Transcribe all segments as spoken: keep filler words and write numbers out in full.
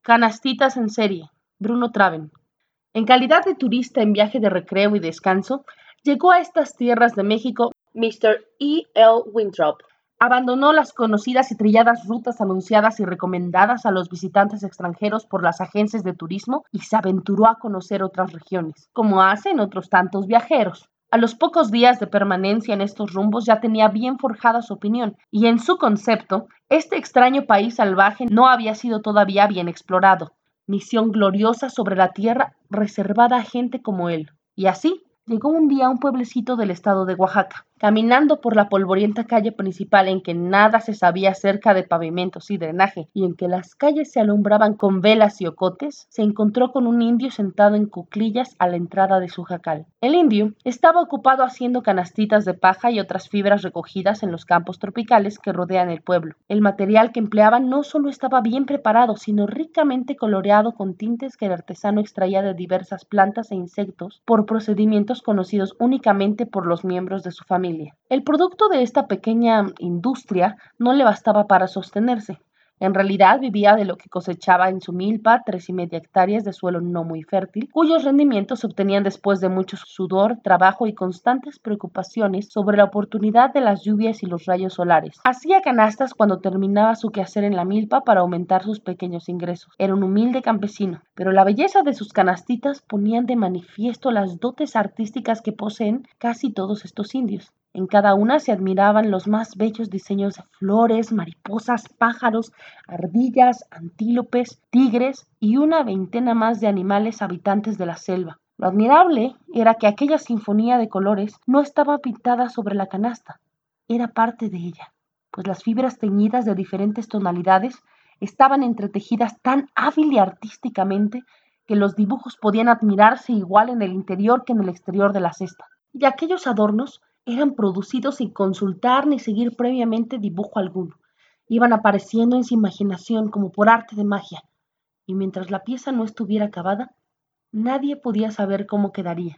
Canastitas en serie, Bruno Traven. En calidad de turista en viaje de recreo y descanso, llegó a estas tierras de México mister E. L. Winthrop. Abandonó las conocidas y trilladas rutas anunciadas y recomendadas a los visitantes extranjeros por las agencias de turismo y se aventuró a conocer otras regiones, como hacen otros tantos viajeros. A los pocos días de permanencia en estos rumbos ya tenía bien forjada su opinión, y en su concepto, este extraño país salvaje no había sido todavía bien explorado. Misión gloriosa sobre la tierra reservada a gente como él. Y así llegó un día a un pueblecito del estado de Oaxaca. Caminando por la polvorienta calle principal en que nada se sabía acerca de pavimentos y drenaje y en que las calles se alumbraban con velas y ocotes, se encontró con un indio sentado en cuclillas a la entrada de su jacal. El indio estaba ocupado haciendo canastitas de paja y otras fibras recogidas en los campos tropicales que rodean el pueblo. El material que empleaban no solo estaba bien preparado, sino ricamente coloreado con tintes que el artesano extraía de diversas plantas e insectos por procedimientos conocidos únicamente por los miembros de su familia. El producto de esta pequeña industria no le bastaba para sostenerse. En realidad vivía de lo que cosechaba en su milpa, tres y media hectáreas de suelo no muy fértil, cuyos rendimientos se obtenían después de mucho sudor, trabajo y constantes preocupaciones sobre la oportunidad de las lluvias y los rayos solares. Hacía canastas cuando terminaba su quehacer en la milpa para aumentar sus pequeños ingresos. Era un humilde campesino, pero la belleza de sus canastitas ponían de manifiesto las dotes artísticas que poseen casi todos estos indios. En cada una se admiraban los más bellos diseños de flores, mariposas, pájaros, ardillas, antílopes, tigres y una veintena más de animales habitantes de la selva. Lo admirable era que aquella sinfonía de colores no estaba pintada sobre la canasta, era parte de ella, pues las fibras teñidas de diferentes tonalidades estaban entretejidas tan hábil y artísticamente que los dibujos podían admirarse igual en el interior que en el exterior de la cesta. Y aquellos adornos eran producidos sin consultar ni seguir previamente dibujo alguno. Iban apareciendo en su imaginación como por arte de magia, y mientras la pieza no estuviera acabada, nadie podía saber cómo quedaría.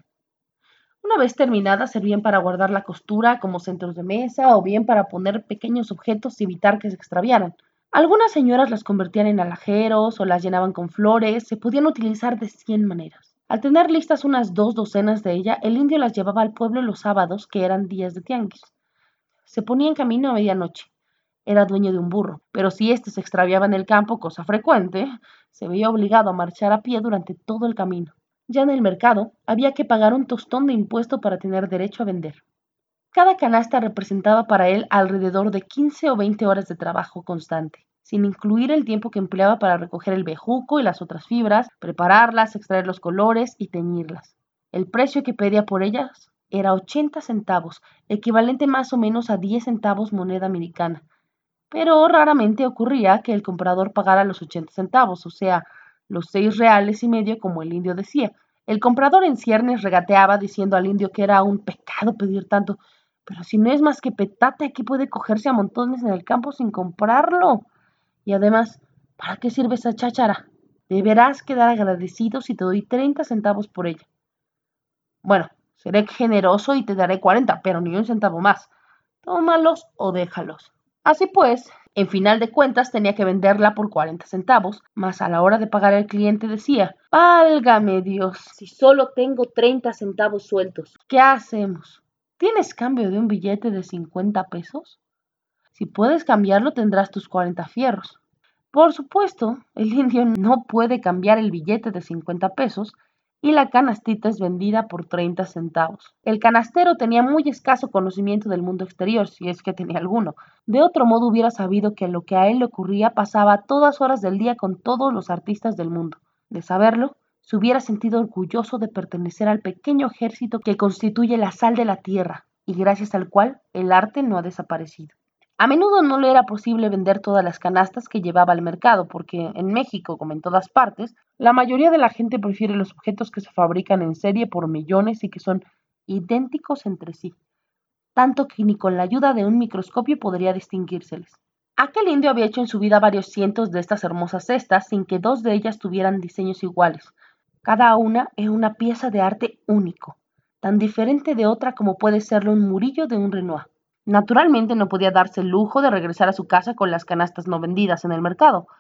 Una vez terminada, servían para guardar la costura como centros de mesa o bien para poner pequeños objetos y evitar que se extraviaran. Algunas señoras las convertían en alajeros o las llenaban con flores, se podían utilizar de cien maneras. Al tener listas unas dos docenas de ellas, el indio las llevaba al pueblo los sábados, que eran días de tianguis. Se ponía en camino a medianoche. Era dueño de un burro, pero si éste se extraviaba en el campo, cosa frecuente, se veía obligado a marchar a pie durante todo el camino. Ya en el mercado, había que pagar un tostón de impuesto para tener derecho a vender. Cada canasta representaba para él alrededor de quince o veinte horas de trabajo constante, sin incluir el tiempo que empleaba para recoger el bejuco y las otras fibras, prepararlas, extraer los colores y teñirlas. El precio que pedía por ellas era ochenta centavos, equivalente más o menos a diez centavos moneda americana. Pero raramente ocurría que el comprador pagara los ochenta centavos, o sea, los seis reales y medio como el indio decía. El comprador en ciernes regateaba diciendo al indio que era un pecado pedir tanto, pero si no es más que petate, aquí puede cogerse a montones en el campo sin comprarlo. Y además, ¿para qué sirve esa cháchara? Deberás quedar agradecido si te doy treinta centavos por ella. Bueno, seré generoso y te daré cuarenta, pero ni un centavo más. Tómalos o déjalos. Así pues, en final de cuentas tenía que venderla por cuarenta centavos, mas a la hora de pagar al cliente decía, válgame Dios, si solo tengo treinta centavos sueltos, ¿qué hacemos? ¿Tienes cambio de un billete de cincuenta pesos? Si puedes cambiarlo tendrás tus cuarenta fierros. Por supuesto, el indio no puede cambiar el billete de cincuenta pesos y la canastita es vendida por treinta centavos. El canastero tenía muy escaso conocimiento del mundo exterior, si es que tenía alguno. De otro modo hubiera sabido que lo que a él le ocurría pasaba a todas horas del día con todos los artistas del mundo. De saberlo, se hubiera sentido orgulloso de pertenecer al pequeño ejército que constituye la sal de la tierra y gracias al cual el arte no ha desaparecido. A menudo no le era posible vender todas las canastas que llevaba al mercado, porque en México, como en todas partes, la mayoría de la gente prefiere los objetos que se fabrican en serie por millones y que son idénticos entre sí, tanto que ni con la ayuda de un microscopio podría distinguírseles. Aquel indio había hecho en su vida varios cientos de estas hermosas cestas sin que dos de ellas tuvieran diseños iguales. Cada una era una pieza de arte único, tan diferente de otra como puede serlo un Murillo de un Renoir. Naturalmente no podía darse el lujo de regresar a su casa con las canastas no vendidas en el mercado,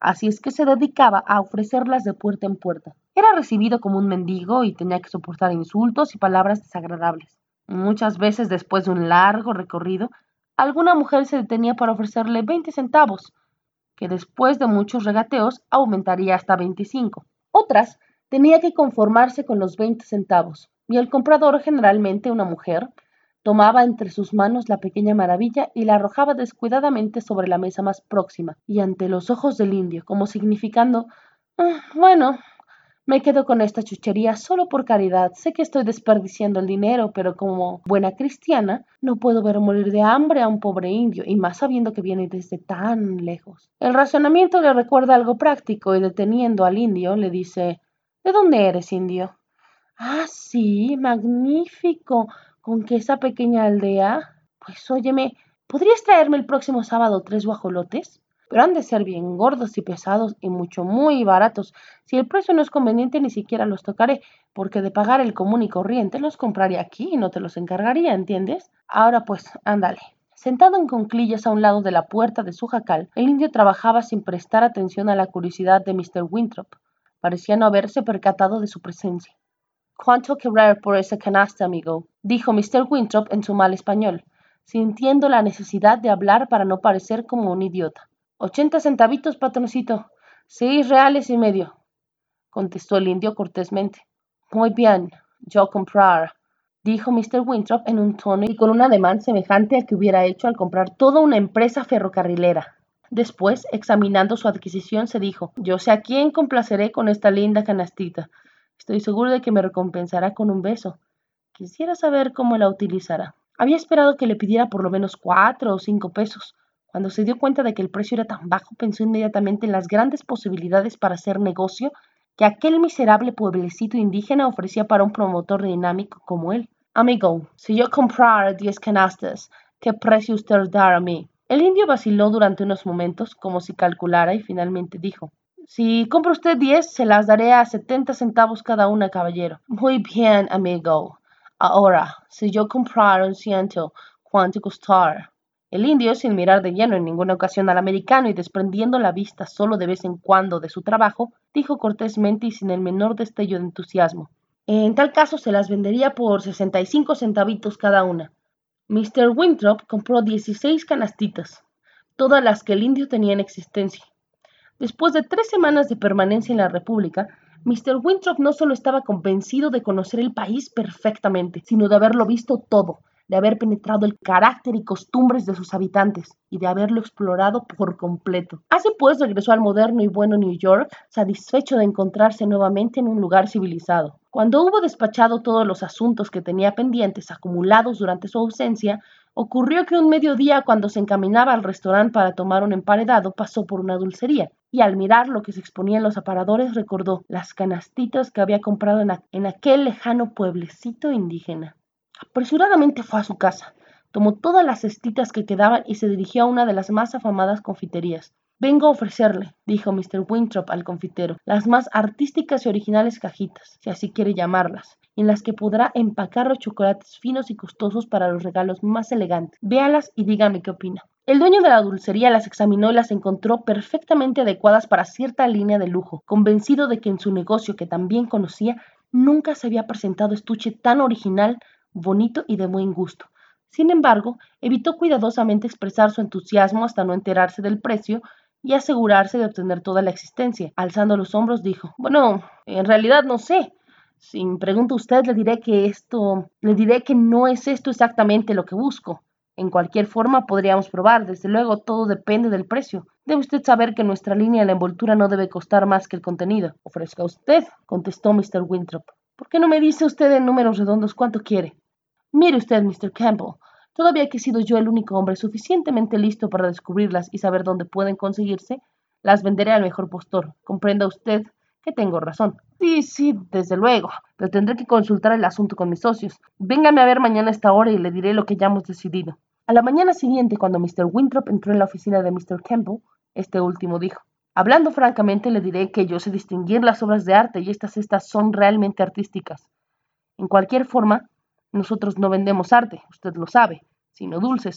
así es que se dedicaba a ofrecerlas de puerta en puerta. Era recibido como un mendigo y tenía que soportar insultos y palabras desagradables. Muchas veces, después de un largo recorrido, alguna mujer se detenía para ofrecerle veinte centavos, que después de muchos regateos aumentaría hasta veinticinco. Otras tenía que conformarse con los veinte centavos, y el comprador, generalmente una mujer, tomaba entre sus manos la pequeña maravilla y la arrojaba descuidadamente sobre la mesa más próxima y ante los ojos del indio, como significando, "Ah, bueno, me quedo con esta chuchería solo por caridad. Sé que estoy desperdiciando el dinero, pero como buena cristiana no puedo ver morir de hambre a un pobre indio, y más sabiendo que viene desde tan lejos". El razonamiento le recuerda algo práctico y deteniendo al indio le dice, ¿de dónde eres, indio? Ah, sí, magnífico. ¿Con qué esa pequeña aldea? Pues óyeme, ¿podrías traerme el próximo sábado tres guajolotes? Pero han de ser bien gordos y pesados y mucho, muy baratos. Si el precio no es conveniente, ni siquiera los tocaré, porque de pagar el común y corriente los compraría aquí y no te los encargaría, ¿entiendes? Ahora pues, ándale. Sentado en cuclillas a un lado de la puerta de su jacal, el indio trabajaba sin prestar atención a la curiosidad de míster Winthrop. Parecía no haberse percatado de su presencia. «¿Cuánto querer por esa canasta, amigo?», dijo míster Winthrop en su mal español, sintiendo la necesidad de hablar para no parecer como un idiota. «Ochenta centavitos, patroncito. Seis reales y medio», contestó el indio cortésmente. «Muy bien, yo comprar», dijo míster Winthrop en un tono y con un ademán semejante al que hubiera hecho al comprar toda una empresa ferrocarrilera. Después, examinando su adquisición, se dijo, «Yo sé a quién complaceré con esta linda canastita. Estoy seguro de que me recompensará con un beso. Quisiera saber cómo la utilizará». Había esperado que le pidiera por lo menos cuatro o cinco pesos. Cuando se dio cuenta de que el precio era tan bajo, pensó inmediatamente en las grandes posibilidades para hacer negocio que aquel miserable pueblecito indígena ofrecía para un promotor dinámico como él. «Amigo, si yo comprara diez canastas, ¿qué precio usted dará a mí?». El indio vaciló durante unos momentos, como si calculara, y finalmente dijo, «Si compra usted diez, se las daré a setenta centavos cada una, caballero». «Muy bien, amigo. Ahora, si yo comprara un ciento, ¿cuánto costará?». El indio, sin mirar de lleno en ninguna ocasión al americano y desprendiendo la vista solo de vez en cuando de su trabajo, dijo cortésmente y sin el menor destello de entusiasmo, «En tal caso se las vendería por sesenta y cinco centavitos cada una». míster Winthrop compró dieciséis canastitas, todas las que el indio tenía en existencia. Después de tres semanas de permanencia en la República, míster Winthrop no solo estaba convencido de conocer el país perfectamente, sino de haberlo visto todo, de haber penetrado el carácter y costumbres de sus habitantes y de haberlo explorado por completo. Así pues, regresó al moderno y bueno New York, satisfecho de encontrarse nuevamente en un lugar civilizado. Cuando hubo despachado todos los asuntos que tenía pendientes acumulados durante su ausencia, ocurrió que un mediodía, cuando se encaminaba al restaurante para tomar un emparedado, pasó por una dulcería, y al mirar lo que se exponía en los aparadores recordó las canastitas que había comprado en, a- en aquel lejano pueblecito indígena. Apresuradamente fue a su casa, tomó todas las cestitas que quedaban y se dirigió a una de las más afamadas confiterías. «Vengo a ofrecerle», dijo míster Winthrop al confitero, «las más artísticas y originales cajitas, si así quiere llamarlas, en las que podrá empacar los chocolates finos y costosos para los regalos más elegantes. Véalas y dígame qué opina». El dueño de la dulcería las examinó y las encontró perfectamente adecuadas para cierta línea de lujo, convencido de que en su negocio, que también conocía, nunca se había presentado estuche tan original, bonito y de buen gusto. Sin embargo, evitó cuidadosamente expresar su entusiasmo hasta no enterarse del precio y asegurarse de obtener toda la existencia. Alzando los hombros dijo, «Bueno, en realidad no sé. Si me pregunta usted, le diré que esto, le diré que no es esto exactamente lo que busco. En cualquier forma podríamos probar, desde luego todo depende del precio. Debe usted saber que nuestra línea de la envoltura no debe costar más que el contenido». «Ofrezca usted», contestó míster Winthrop. «¿Por qué no me dice usted en números redondos cuánto quiere?» «Mire usted, míster Campbell, todavía que he sido yo el único hombre suficientemente listo para descubrirlas y saber dónde pueden conseguirse, las venderé al mejor postor. Comprenda usted que tengo razón». «Sí, sí, desde luego, pero tendré que consultar el asunto con mis socios. Véngame a ver mañana a esta hora y le diré lo que ya hemos decidido». A la mañana siguiente, cuando míster Winthrop entró en la oficina de míster Campbell, este último dijo, «Hablando francamente, le diré que yo sé distinguir las obras de arte y estas cestas son realmente artísticas. En cualquier forma, nosotros no vendemos arte, usted lo sabe, sino dulces.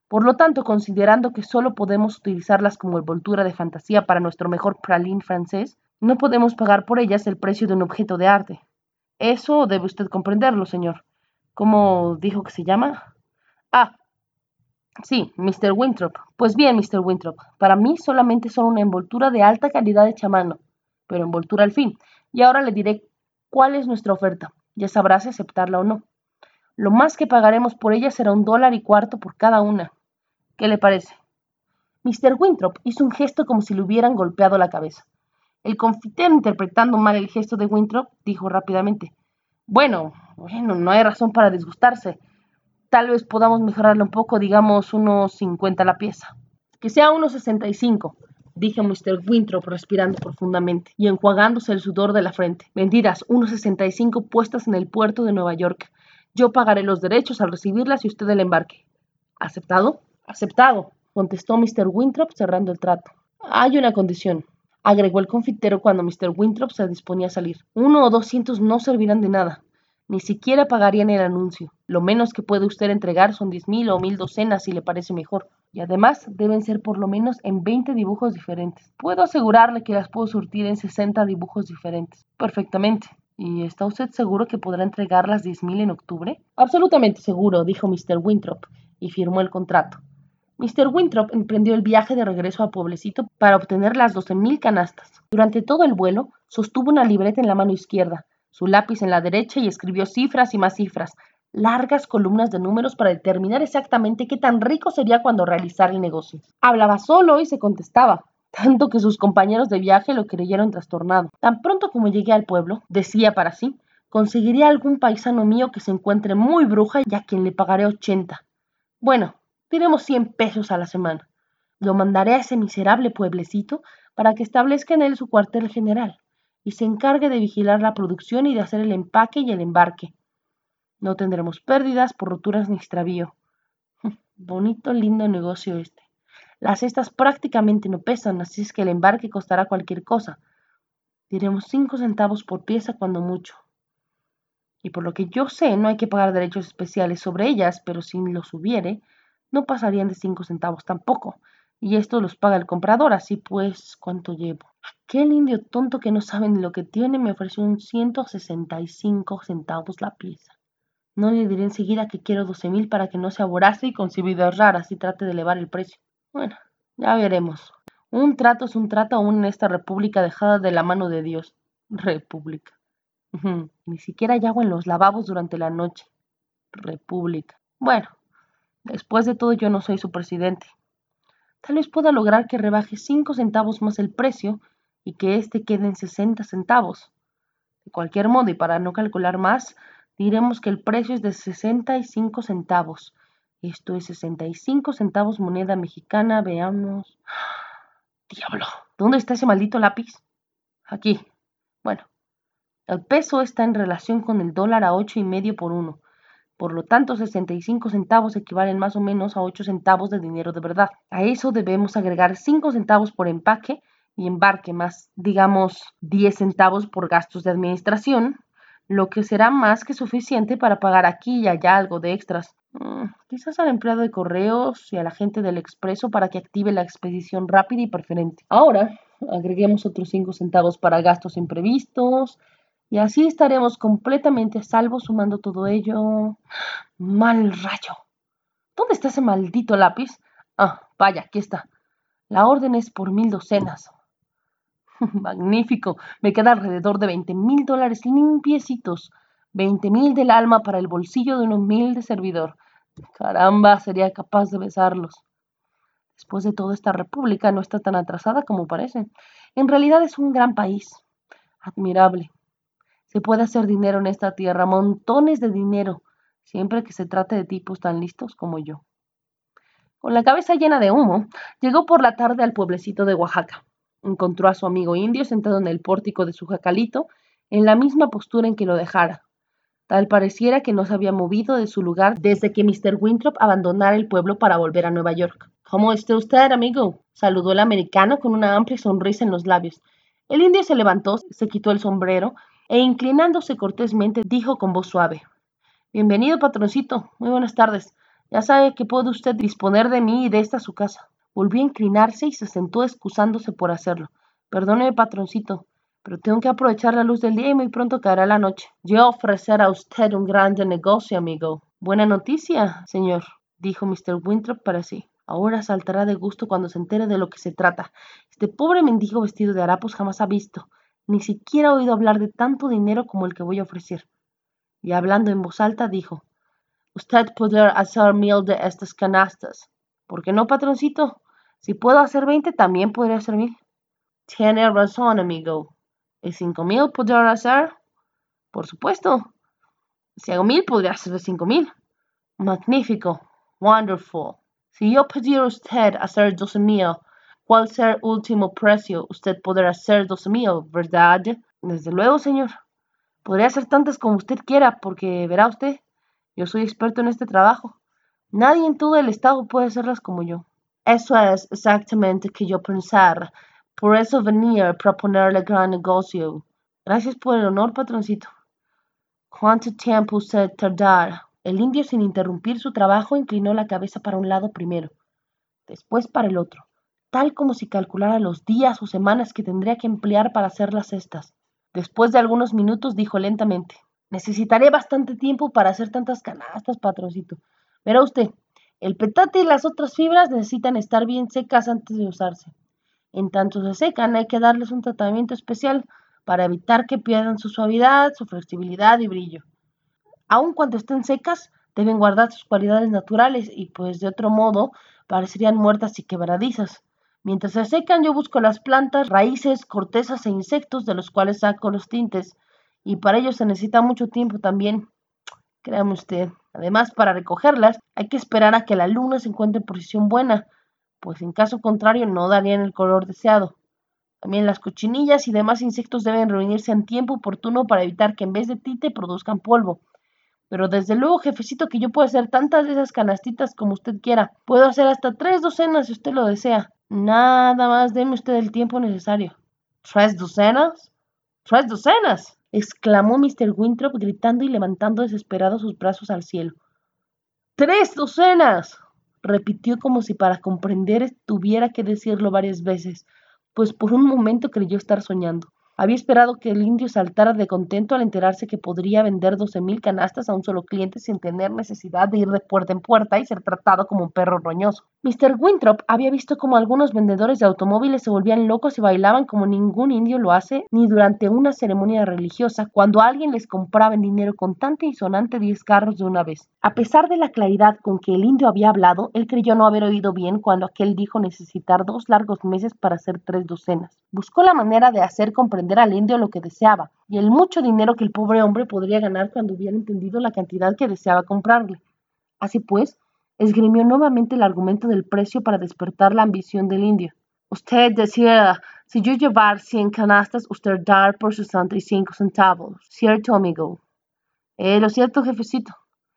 Por lo tanto, considerando que solo podemos utilizarlas como envoltura de fantasía para nuestro mejor praline francés, no podemos pagar por ellas el precio de un objeto de arte. Eso debe usted comprenderlo, señor. ¿Cómo dijo que se llama? Ah, sí, mister Winthrop. Pues bien, mister Winthrop, para mí solamente son una envoltura de alta calidad hecha a mano, pero envoltura al fin. Y ahora le diré cuál es nuestra oferta. Ya sabrá si aceptarla o no. Lo más que pagaremos por ella será un dólar y cuarto por cada una. ¿Qué le parece? mister Winthrop hizo un gesto como si le hubieran golpeado la cabeza. El confitero, interpretando mal el gesto de Winthrop, dijo rápidamente: Bueno, bueno, no hay razón para disgustarse. Tal vez podamos mejorarla un poco, digamos unos cincuenta la pieza. Que sea unos sesenta y cinco, dijo mister Winthrop respirando profundamente y enjuagándose el sudor de la frente. Vendidas unos sesenta y cinco puestas en el puerto de Nueva York. Yo pagaré los derechos al recibirlas y usted el embarque. ¿Aceptado? Aceptado, contestó mister Winthrop cerrando el trato. Hay una condición, agregó el confitero cuando mister Winthrop se disponía a salir. Uno o dos cientos no servirán de nada. Ni siquiera pagarían el anuncio. Lo menos que puede usted entregar son diez mil o mil docenas si le parece mejor. Y además deben ser por lo menos en veinte dibujos diferentes. Puedo asegurarle que las puedo surtir en sesenta dibujos diferentes. Perfectamente. ¿Y está usted seguro que podrá entregar las diez mil en octubre? Absolutamente seguro, dijo mister Winthrop, y firmó el contrato. mister Winthrop emprendió el viaje de regreso a Pueblecito para obtener las doce mil canastas. Durante todo el vuelo, sostuvo una libreta en la mano izquierda, su lápiz en la derecha y escribió cifras y más cifras, largas columnas de números para determinar exactamente qué tan rico sería cuando realizara el negocio. Hablaba solo y se contestaba, tanto que sus compañeros de viaje lo creyeron trastornado. Tan pronto como llegué al pueblo, decía para sí, conseguiré algún paisano mío que se encuentre muy bruja y a quien le pagaré ochenta. Bueno, diremos cien pesos a la semana. Lo mandaré a ese miserable pueblecito para que establezca en él su cuartel general y se encargue de vigilar la producción y de hacer el empaque y el embarque. No tendremos pérdidas por roturas ni extravío. Bonito, lindo negocio este. Las cestas prácticamente no pesan, así es que el embarque costará cualquier cosa. Diremos cinco centavos por pieza cuando mucho. Y por lo que yo sé, no hay que pagar derechos especiales sobre ellas, pero si los hubiere, no pasarían de cinco centavos tampoco. Y esto los paga el comprador, así pues, ¿cuánto llevo? Aquel indio tonto que no sabe ni lo que tiene me ofreció un ciento sesenta y cinco centavos la pieza. No le diré enseguida que quiero doce mil para que no se aborace y con ideas raras y trate de elevar el precio. Bueno, ya veremos. Un trato es un trato aún en esta república dejada de la mano de Dios. República. Ujú, Ni siquiera hay agua en los lavabos durante la noche. República. Bueno, después de todo yo no soy su presidente. Tal vez pueda lograr que rebaje cinco centavos más el precio y que éste quede en sesenta centavos. De cualquier modo, y para no calcular más, diremos que el precio es de sesenta y cinco centavos. Esto es sesenta y cinco centavos moneda mexicana, veamos. ¡Diablo! ¿Dónde está ese maldito lápiz? Aquí. Bueno, el peso está en relación con el dólar a ocho y medio por uno. Por lo tanto, sesenta y cinco centavos equivalen más o menos a ocho centavos de dinero de verdad. A eso debemos agregar cinco centavos por empaque y embarque, más, digamos, diez centavos por gastos de administración, lo que será más que suficiente para pagar aquí y allá algo de extras. Mm, quizás al empleado de correos y a la gente del expreso para que active la expedición rápida y preferente. Ahora, agreguemos otros cinco centavos para gastos imprevistos, y así estaremos completamente a salvo sumando todo ello. Mal rayo. ¿Dónde está ese maldito lápiz? Ah, vaya, aquí está. La orden es por mil docenas. Magnífico. Me queda alrededor de veinte mil dólares limpiecitos. Veinte mil del alma para el bolsillo de un humilde servidor. Caramba, sería capaz de besarlos. Después de todo, esta república no está tan atrasada como parece. En realidad es un gran país. Admirable. Se puede hacer dinero en esta tierra, montones de dinero, siempre que se trate de tipos tan listos como yo. Con la cabeza llena de humo, llegó por la tarde al pueblecito de Oaxaca. Encontró a su amigo indio sentado en el pórtico de su jacalito, en la misma postura en que lo dejara. Tal pareciera que no se había movido de su lugar desde que mister Winthrop abandonara el pueblo para volver a Nueva York. ¿Cómo está usted, amigo?, saludó el americano con una amplia sonrisa en los labios. El indio se levantó, se quitó el sombrero e inclinándose cortésmente dijo con voz suave: Bienvenido, patroncito. Muy buenas tardes. Ya sabe que puede usted disponer de mí y de esta su casa. Volvió a inclinarse y se sentó excusándose por hacerlo. Perdóneme, patroncito, pero tengo que aprovechar la luz del día y muy pronto caerá la noche. Yo ofrecer a usted un grande negocio, amigo. Buena noticia, señor, dijo mister Winthrop para sí. Ahora saltará de gusto cuando se entere de lo que se trata. Este pobre mendigo vestido de harapos jamás ha visto, ni siquiera ha oído hablar de tanto dinero como el que voy a ofrecer. Y hablando en voz alta dijo, usted podrá hacer mil de estas canastas. ¿Por qué no, patroncito? Si puedo hacer veinte, también podré hacer mil. Tiene razón, amigo. ¿Y cinco mil podrá hacer? Por supuesto. Si hago mil, podría hacer cinco mil. Magnífico. Wonderful. Si yo pidiera a usted hacer doce mil, ¿cuál será el último precio? Usted podrá hacer doce mil, ¿verdad? Desde luego, señor. Podría hacer tantas como usted quiera, porque verá usted, yo soy experto en este trabajo. Nadie en todo el estado puede hacerlas como yo. Eso es exactamente lo que yo pensaba. Por eso venía a proponerle gran negocio. Gracias por el honor, patroncito. ¿Cuánto tiempo usted tardará? El indio, sin interrumpir su trabajo, inclinó la cabeza para un lado primero, después para el otro, tal como si calculara los días o semanas que tendría que emplear para hacer las cestas. Después de algunos minutos dijo lentamente, necesitaré bastante tiempo para hacer tantas canastas, patroncito. Verá usted, el petate y las otras fibras necesitan estar bien secas antes de usarse. En tanto se secan, hay que darles un tratamiento especial para evitar que pierdan su suavidad, su flexibilidad y brillo. Aun cuando estén secas, deben guardar sus cualidades naturales y pues de otro modo parecerían muertas y quebradizas. Mientras se secan, yo busco las plantas, raíces, cortezas e insectos de los cuales saco los tintes, y para ello se necesita mucho tiempo también, créame usted. Además, para recogerlas, hay que esperar a que la luna se encuentre en posición buena, pues en caso contrario no darían el color deseado. También las cochinillas y demás insectos deben reunirse en tiempo oportuno para evitar que en vez de tinte produzcan polvo. Pero desde luego, jefecito, que yo puedo hacer tantas de esas canastitas como usted quiera. Puedo hacer hasta tres docenas si usted lo desea. Nada más deme usted el tiempo necesario. ¿Tres docenas? ¡Tres docenas!, exclamó mister Winthrop gritando y levantando desesperado sus brazos al cielo. ¡Tres docenas!, repitió como si para comprender tuviera que decirlo varias veces, pues por un momento creyó estar soñando. Había esperado que el indio saltara de contento al enterarse que podría vender doce mil canastas a un solo cliente sin tener necesidad de ir de puerta en puerta y ser tratado como un perro roñoso. mister Winthrop había visto cómo algunos vendedores de automóviles se volvían locos y bailaban como ningún indio lo hace ni durante una ceremonia religiosa cuando alguien les compraba en dinero contante y sonante diez carros de una vez. A pesar de la claridad con que el indio había hablado, él creyó no haber oído bien cuando aquel dijo necesitar dos largos meses para hacer tres docenas. Buscó la manera de hacer comprender al indio lo que deseaba y el mucho dinero que el pobre hombre podría ganar cuando hubiera entendido la cantidad que deseaba comprarle. Así pues, esgrimió nuevamente el argumento del precio para despertar la ambición del indio. Usted decía, si yo llevar cien canastas, usted dar por sesenta y cinco centavos. ¿Cierto, amigo? Eh, lo cierto, jefecito.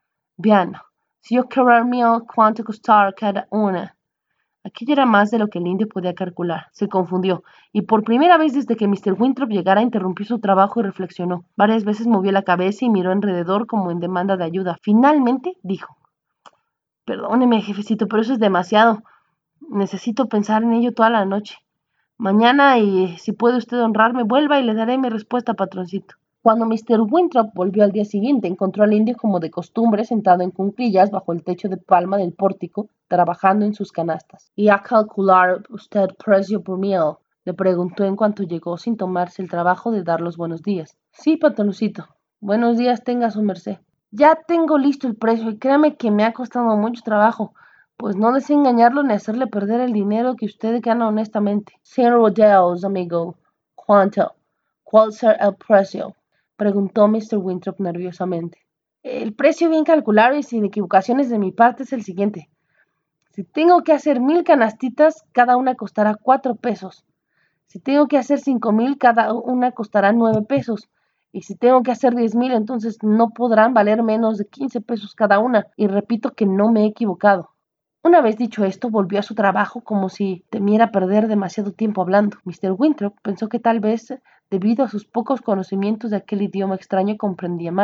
Bien, si yo querer mil, ¿cuánto costar cada una? Aquello era más de lo que el indio podía calcular. Se confundió, y por primera vez desde que mister Winthrop llegara interrumpió su trabajo y reflexionó. Varias veces movió la cabeza y miró alrededor como en demanda de ayuda. Finalmente dijo, perdóneme, jefecito, pero eso es demasiado. Necesito pensar en ello toda la noche. Mañana, y si puede usted honrarme, vuelva y le daré mi respuesta, patroncito. Cuando mister Winthrop volvió al día siguiente, encontró al indio como de costumbre sentado en cuclillas bajo el techo de palma del pórtico, trabajando en sus canastas. ¿Y a calcular usted precio por mil?, le preguntó en cuanto llegó sin tomarse el trabajo de dar los buenos días. Sí, patroncito. Buenos días tenga su merced. Ya tengo listo el precio y créame que me ha costado mucho trabajo, pues no deseo engañarlo ni hacerle perder el dinero que usted gana honestamente. Cien rodeos, amigo. ¿Cuánto? ¿Cuál será el precio?, preguntó mister Winthrop nerviosamente. El precio bien calculado y sin equivocaciones de mi parte es el siguiente. Si tengo que hacer mil canastitas, cada una costará cuatro pesos. Si tengo que hacer cinco mil, cada una costará nueve pesos. Y si tengo que hacer diez mil, entonces no podrán valer menos de quince pesos cada una. Y repito que no me he equivocado. Una vez dicho esto, volvió a su trabajo como si temiera perder demasiado tiempo hablando. mister Winthrop pensó que tal vez, debido a sus pocos conocimientos de aquel idioma extraño, comprendía mal.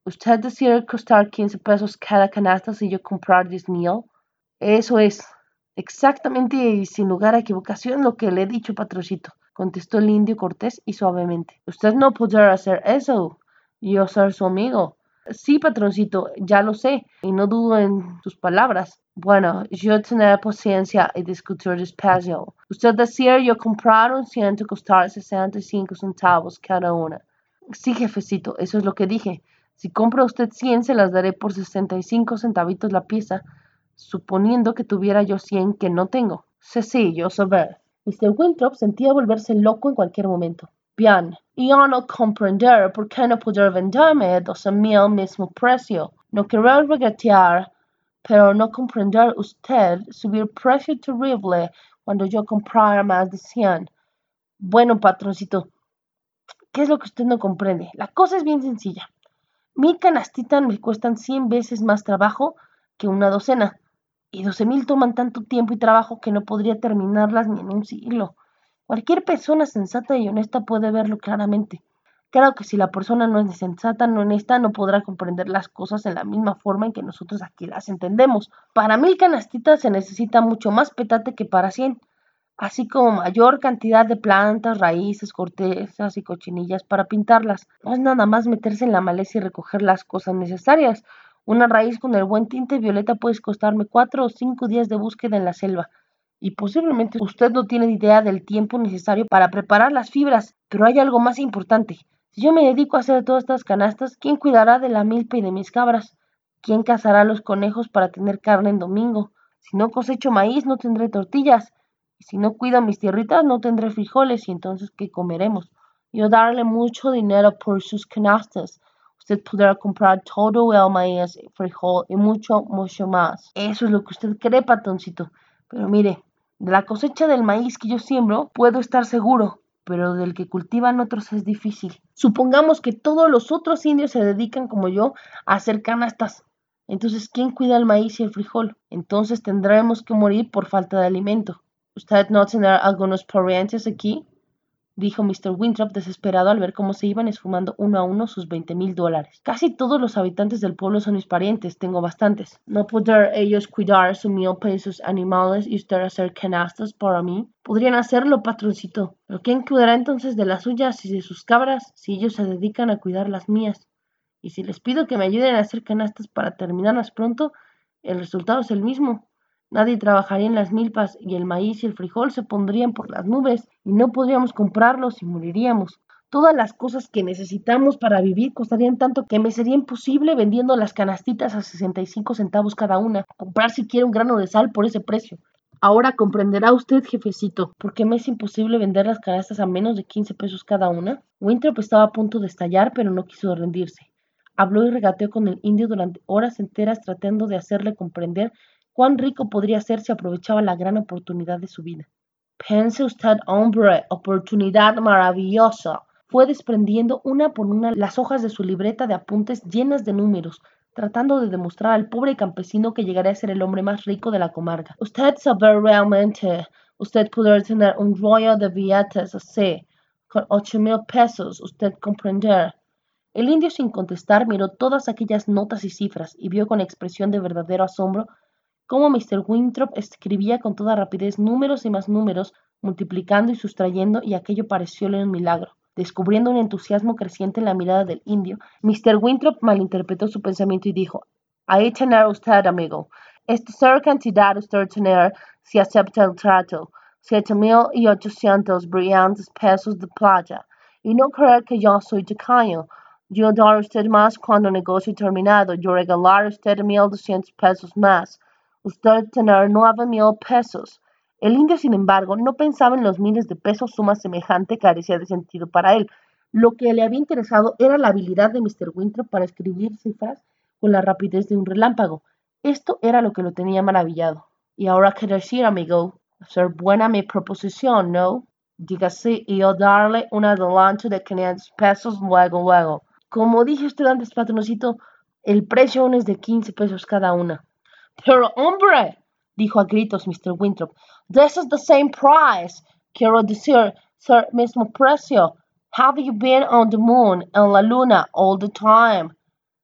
¿Usted decide costar quince pesos cada canasta si yo comprar diez mil? Eso es, exactamente y sin lugar a equivocación lo que le he dicho, patrocito, contestó el indio cortés y suavemente. Usted no podrá hacer eso, yo ser su amigo. Sí, patroncito, ya lo sé, y no dudo en sus palabras. Bueno, yo tendré paciencia y discutir despacio. Usted decía yo comprar un ciento costar sesenta y cinco centavos cada una. Sí, jefecito, eso es lo que dije. Si compra usted cien, se las daré por sesenta y cinco centavitos la pieza, suponiendo que tuviera yo cien que no tengo. Sí, sí, yo saber. mister Winthrop sentía volverse loco en cualquier momento. Bien, y yo no comprender por qué no poder venderme doce mil mismo precio. No querer regatear, pero no comprender usted subir precio terrible cuando yo comprara más de cien. Bueno, patroncito, ¿qué es lo que usted no comprende? La cosa es bien sencilla. Mil canastitas me cuestan cien veces más trabajo que una docena, y doce mil toman tanto tiempo y trabajo que no podría terminarlas ni en un siglo. Cualquier persona sensata y honesta puede verlo claramente. Claro que si la persona no es sensata ni honesta, no podrá comprender las cosas en la misma forma en que nosotros aquí las entendemos. Para mil canastitas se necesita mucho más petate que para cien, así como mayor cantidad de plantas, raíces, cortezas y cochinillas para pintarlas. No es nada más meterse en la maleza y recoger las cosas necesarias. Una raíz con el buen tinte violeta puede costarme cuatro o cinco días de búsqueda en la selva. Y posiblemente usted no tiene idea del tiempo necesario para preparar las fibras, pero hay algo más importante. Si yo me dedico a hacer todas estas canastas, ¿quién cuidará de la milpa y de mis cabras? ¿Quién cazará los conejos para tener carne en domingo? Si no cosecho maíz, no tendré tortillas. Y si no cuido mis tierritas, no tendré frijoles. ¿Y entonces qué comeremos? Yo darle mucho dinero por sus canastas. Usted podrá comprar todo el maíz, frijol y mucho, mucho más. Eso es lo que usted cree, patoncito. Pero mire, de la cosecha del maíz que yo siembro, puedo estar seguro, pero del que cultivan otros es difícil. Supongamos que todos los otros indios se dedican, como yo, a hacer canastas. Entonces, ¿quién cuida el maíz y el frijol? Entonces tendremos que morir por falta de alimento. ¿Usted no tendrá algunos parientes aquí?, dijo mister Winthrop desesperado al ver cómo se iban esfumando uno a uno sus veinte mil dólares. Casi todos los habitantes del pueblo son mis parientes, tengo bastantes. ¿No poder ellos cuidar su milpa y sus animales y usted hacer canastas para mí? Podrían hacerlo, patroncito, pero ¿quién cuidará entonces de las suyas y de sus cabras si ellos se dedican a cuidar las mías? Y si les pido que me ayuden a hacer canastas para terminarlas pronto, el resultado es el mismo. Nadie trabajaría en las milpas y el maíz y el frijol se pondrían por las nubes y no podríamos comprarlos y moriríamos. Todas las cosas que necesitamos para vivir costarían tanto que me sería imposible vendiendo las canastitas a sesenta y cinco centavos cada una, comprar siquiera un grano de sal por ese precio. Ahora comprenderá usted, jefecito, por qué me es imposible vender las canastas a menos de quince pesos cada una. Winthrop estaba a punto de estallar, pero no quiso rendirse. Habló y regateó con el indio durante horas enteras tratando de hacerle comprender cuán rico podría ser si aprovechaba la gran oportunidad de su vida. Pense usted, hombre, oportunidad maravillosa. Fue desprendiendo una por una las hojas de su libreta de apuntes llenas de números, tratando de demostrar al pobre campesino que llegaría a ser el hombre más rico de la comarca. Usted sabe realmente, usted poder tener un rollo de billetes así, con ocho mil pesos, usted comprender. El indio sin contestar miró todas aquellas notas y cifras y vio con expresión de verdadero asombro cómo mister Winthrop escribía con toda rapidez números y más números, multiplicando y sustrayendo, y aquello parecióle un milagro. Descubriendo un entusiasmo creciente en la mirada del indio, mister Winthrop malinterpretó su pensamiento y dijo: ahí tener usted, amigo. Esta ser cantidad usted tener si acepta el trato. Siete mil y ochocientos brillantes pesos de plata. Y no creer que yo soy tacaño. Yo dar a usted más cuando el negocio terminado. Yo regalar a usted mil doscientos pesos más. Usted tener nueve mil pesos. El indio, sin embargo, no pensaba en los miles de pesos, suma semejante carecía de sentido para él. Lo que le había interesado era la habilidad de mister Winthrop para escribir cifras con la rapidez de un relámpago. Esto era lo que lo tenía maravillado. Y ahora qué decir, amigo, ser buena mi proposición, ¿no? Diga sí y yo darle un adelanto de quinientos pesos luego, luego. Como dije usted antes, patroncito, el precio aún es de quince pesos cada una. Pero, hombre, dijo a gritos mister Winthrop, this is the same price. Quiero decir, ser mismo precio. Have you been on the moon and la luna all the time?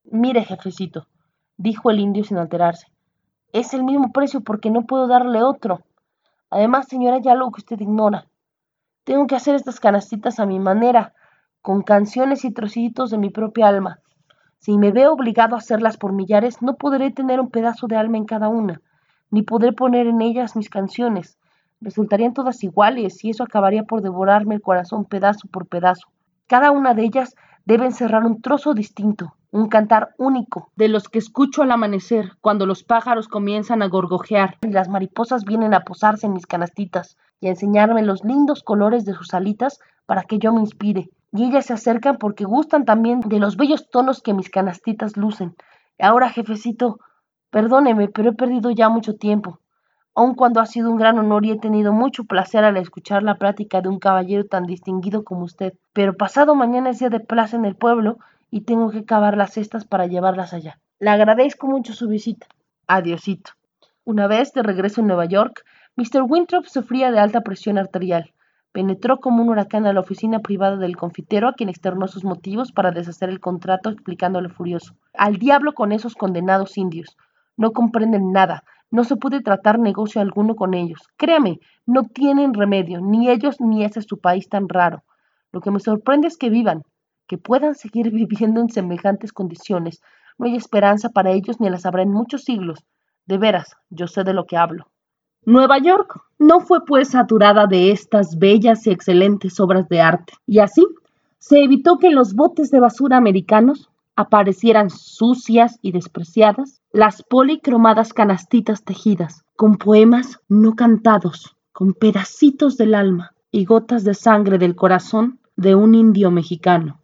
Mire, jefecito, dijo el indio sin alterarse, es el mismo precio porque no puedo darle otro. Además, señora, hay algo que usted ignora. Tengo que hacer estas canastitas a mi manera, con canciones y trocitos de mi propia alma. Si me veo obligado a hacerlas por millares, no podré tener un pedazo de alma en cada una, ni podré poner en ellas mis canciones. Resultarían todas iguales y eso acabaría por devorarme el corazón pedazo por pedazo. Cada una de ellas debe encerrar un trozo distinto, un cantar único, de los que escucho al amanecer, cuando los pájaros comienzan a gorgojear y las mariposas vienen a posarse en mis canastitas y a enseñarme los lindos colores de sus alitas para que yo me inspire. Y ellas se acercan porque gustan también de los bellos tonos que mis canastitas lucen. Ahora, jefecito, perdóneme, pero he perdido ya mucho tiempo, aun cuando ha sido un gran honor y he tenido mucho placer al escuchar la plática de un caballero tan distinguido como usted. Pero pasado mañana es día de plaza en el pueblo y tengo que cavar las cestas para llevarlas allá. Le agradezco mucho su visita. Adiosito. Una vez de regreso en Nueva York, mister Winthrop sufría de alta presión arterial. Penetró como un huracán a la oficina privada del confitero, a quien externó sus motivos para deshacer el contrato, explicándole furioso: al diablo con esos condenados indios. No comprenden nada. No se puede tratar negocio alguno con ellos. Créame, no tienen remedio, ni ellos ni ese su país tan raro. Lo que me sorprende es que vivan, que puedan seguir viviendo en semejantes condiciones. No hay esperanza para ellos ni las habrá en muchos siglos. De veras, yo sé de lo que hablo. Nueva York no fue pues saturada de estas bellas y excelentes obras de arte, y así se evitó que en los botes de basura americanos aparecieran sucias y despreciadas las policromadas canastitas tejidas, con poemas no cantados, con pedacitos del alma y gotas de sangre del corazón de un indio mexicano.